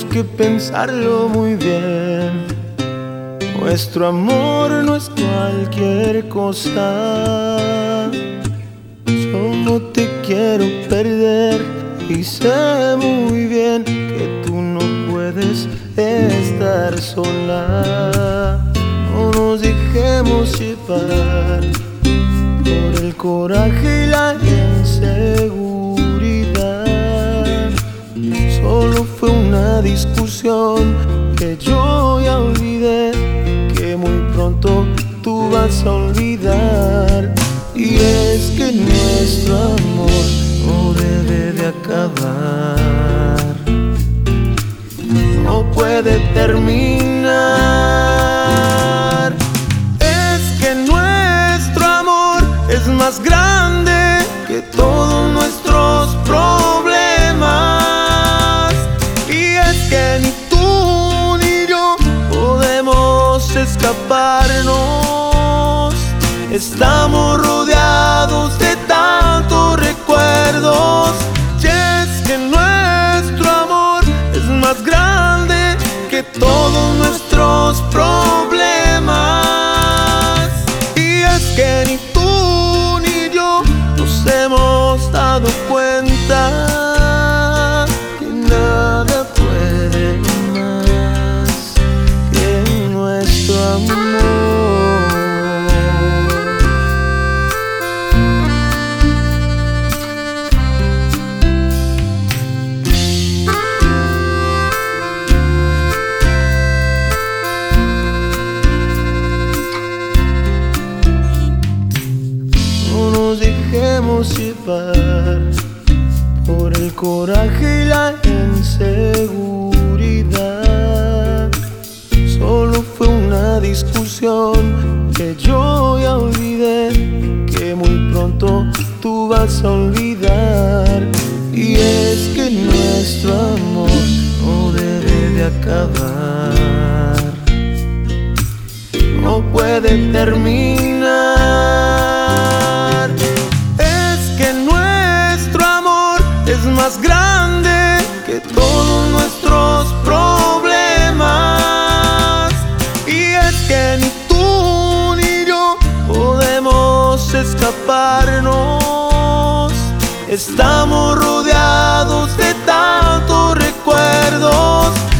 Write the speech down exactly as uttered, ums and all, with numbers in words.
que pensarlo muy bien. Nuestro amor no es cualquier cosa. Solo te quiero perder y sé muy bien que tú no puedes estar sola. No nos dejemos llevar por el coraje y la inseguridad. Solo fue una discusión que yo ya olvidé, que muy pronto tú vas a olvidar. Y es que nuestro amor no debe de acabar, no puede terminar. Es que nuestro amor es más grande que todos nuestros problemas. Y es que ni tú ni yo podemos escaparnos. Estamos rodeados de tantos recuerdos. Y es que nuestro amor es más grande que todos nuestros problemas. Y es que ni tú ni yo nos hemos dado cuenta que nada puede más que nuestro amor. Dejemos llevar por el coraje y la inseguridad. Solo fue una discusión que yo ya olvidé, que muy pronto tú vas a olvidar. Y es que nuestro amor no debe de acabar, no puede terminar. Es más grande que todos nuestros problemas. Y es que ni tú ni yo podemos escaparnos. Estamos rodeados de tantos recuerdos.